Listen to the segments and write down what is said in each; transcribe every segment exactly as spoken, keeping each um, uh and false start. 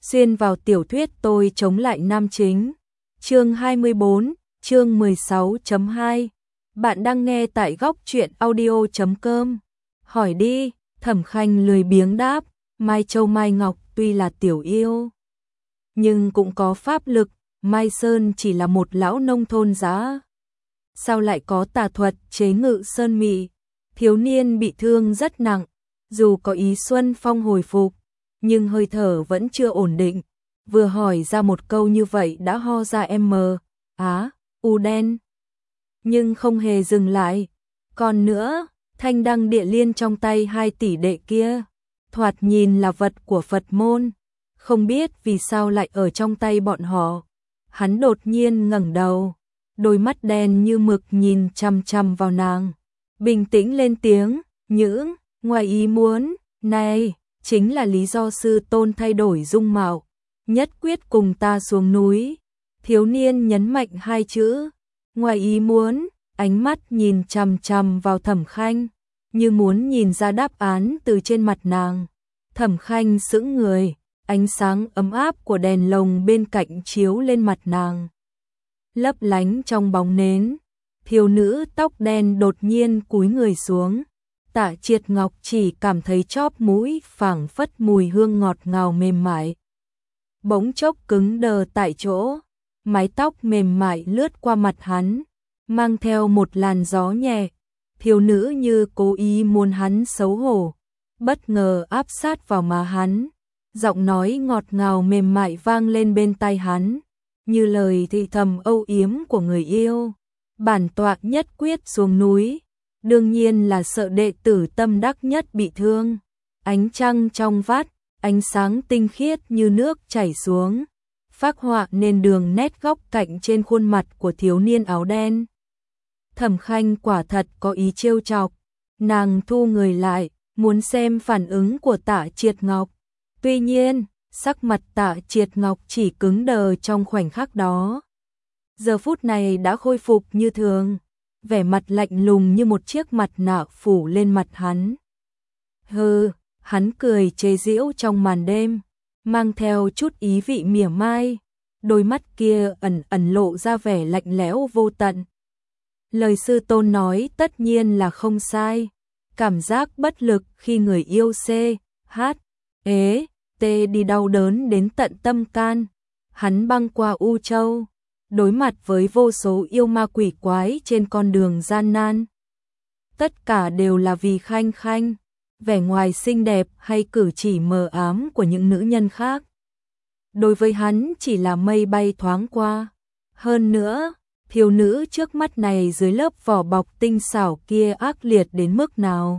xuyên vào tiểu thuyết tôi chống lại nam chính. Chương hai mươi bốn, chương mười sáu chấm hai. Bạn đang nghe tại góc truyện audio chấm com. Hỏi đi, Thẩm Khanh lười biếng đáp, Mai Châu Mai Ngọc tuy là tiểu yêu, nhưng cũng có pháp lực, Mai Sơn chỉ là một lão nông thôn giá. Sao lại có tà thuật chế ngự sơn mị? Thiếu niên bị thương rất nặng, dù có ý Xuân Phong hồi phục, nhưng hơi thở vẫn chưa ổn định. Vừa hỏi ra một câu như vậy đã ho ra M, Á, U đen. Nhưng không hề dừng lại. Còn nữa, thanh đăng địa liên trong tay hai tỷ đệ kia, thoạt nhìn là vật của Phật môn, không biết vì sao lại ở trong tay bọn họ. Hắn đột nhiên ngẩng đầu, đôi mắt đen như mực nhìn chằm chằm vào nàng, bình tĩnh lên tiếng, những ngoài ý muốn này chính là lý do sư tôn thay đổi dung mạo, nhất quyết cùng ta xuống núi. Thiếu niên nhấn mạnh hai chữ, ngoài ý muốn, ánh mắt nhìn chằm chằm vào Thẩm Khanh, như muốn nhìn ra đáp án từ trên mặt nàng. Thẩm Khanh sững người, ánh sáng ấm áp của đèn lồng bên cạnh chiếu lên mặt nàng, lấp lánh trong bóng nến. Thiếu nữ tóc đen đột nhiên cúi người xuống. Tạ Triệt Ngọc chỉ cảm thấy chóp mũi phảng phất mùi hương ngọt ngào mềm mại, bỗng chốc cứng đờ tại chỗ. Mái tóc mềm mại lướt qua mặt hắn, mang theo một làn gió nhẹ. Thiếu nữ như cố ý muốn hắn xấu hổ, bất ngờ áp sát vào má hắn, giọng nói ngọt ngào mềm mại vang lên bên tai hắn, như lời thì thầm âu yếm của người yêu. Bản tọa nhất quyết xuống núi, đương nhiên là sợ đệ tử tâm đắc nhất bị thương. Ánh trăng trong vắt, ánh sáng tinh khiết như nước chảy xuống, phác họa nên đường nét góc cạnh trên khuôn mặt của thiếu niên áo đen. Thẩm Khanh quả thật có ý trêu chọc, nàng thu người lại, muốn xem phản ứng của Tạ Triệt Ngọc. Tuy nhiên, sắc mặt Tạ Triệt Ngọc chỉ cứng đờ trong khoảnh khắc đó. Giờ phút này đã khôi phục như thường, vẻ mặt lạnh lùng như một chiếc mặt nạ phủ lên mặt hắn. Hừ, hắn cười chế giễu trong màn đêm, mang theo chút ý vị mỉa mai, đôi mắt kia ẩn ẩn lộ ra vẻ lạnh lẽo vô tận. Lời sư tôn nói tất nhiên là không sai, cảm giác bất lực khi người yêu C, H, ế, T đi đau đớn đến tận tâm can. Hắn băng qua U Châu, đối mặt với vô số yêu ma quỷ quái trên con đường gian nan. Tất cả đều là vì Khanh Khanh, vẻ ngoài xinh đẹp hay cử chỉ mờ ám của những nữ nhân khác. Đối với hắn chỉ là mây bay thoáng qua. Hơn nữa, thiếu nữ trước mắt này dưới lớp vỏ bọc tinh xảo kia ác liệt đến mức nào.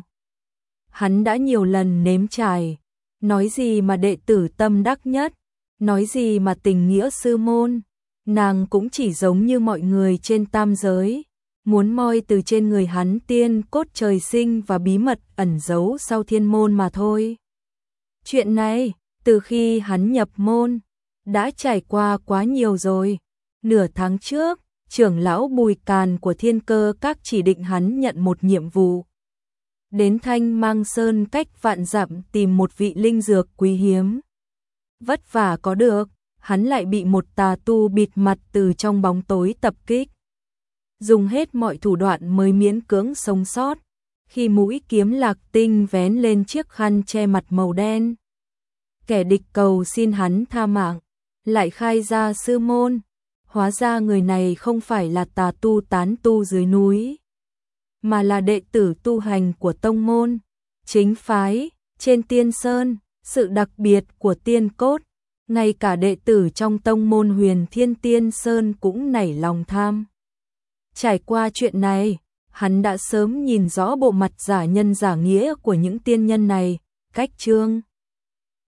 Hắn đã nhiều lần nếm trải, nói gì mà đệ tử tâm đắc nhất, nói gì mà tình nghĩa sư môn. Nàng cũng chỉ giống như mọi người trên tam giới, muốn moi từ trên người hắn tiên cốt trời sinh và bí mật ẩn giấu sau thiên môn mà thôi. Chuyện này, từ khi hắn nhập môn, đã trải qua quá nhiều rồi. Nửa tháng trước, trưởng lão Bùi Càn của Thiên Cơ Các chỉ định hắn nhận một nhiệm vụ. Đến Thanh Mang Sơn cách vạn dặm tìm một vị linh dược quý hiếm. Vất vả có được, hắn lại bị một tà tu bịt mặt từ trong bóng tối tập kích. Dùng hết mọi thủ đoạn mới miễn cưỡng sống sót. Khi mũi kiếm Lạc Tinh vén lên chiếc khăn che mặt màu đen, kẻ địch cầu xin hắn tha mạng, lại khai ra sư môn. Hóa ra người này không phải là tà tu tán tu dưới núi, mà là đệ tử tu hành của tông môn, chính phái, trên Tiên Sơn. Sự đặc biệt của tiên cốt, ngay cả đệ tử trong tông môn Huyền Thiên Tiên Sơn cũng nảy lòng tham. Trải qua chuyện này, hắn đã sớm nhìn rõ bộ mặt giả nhân giả nghĩa của những tiên nhân này, cách chương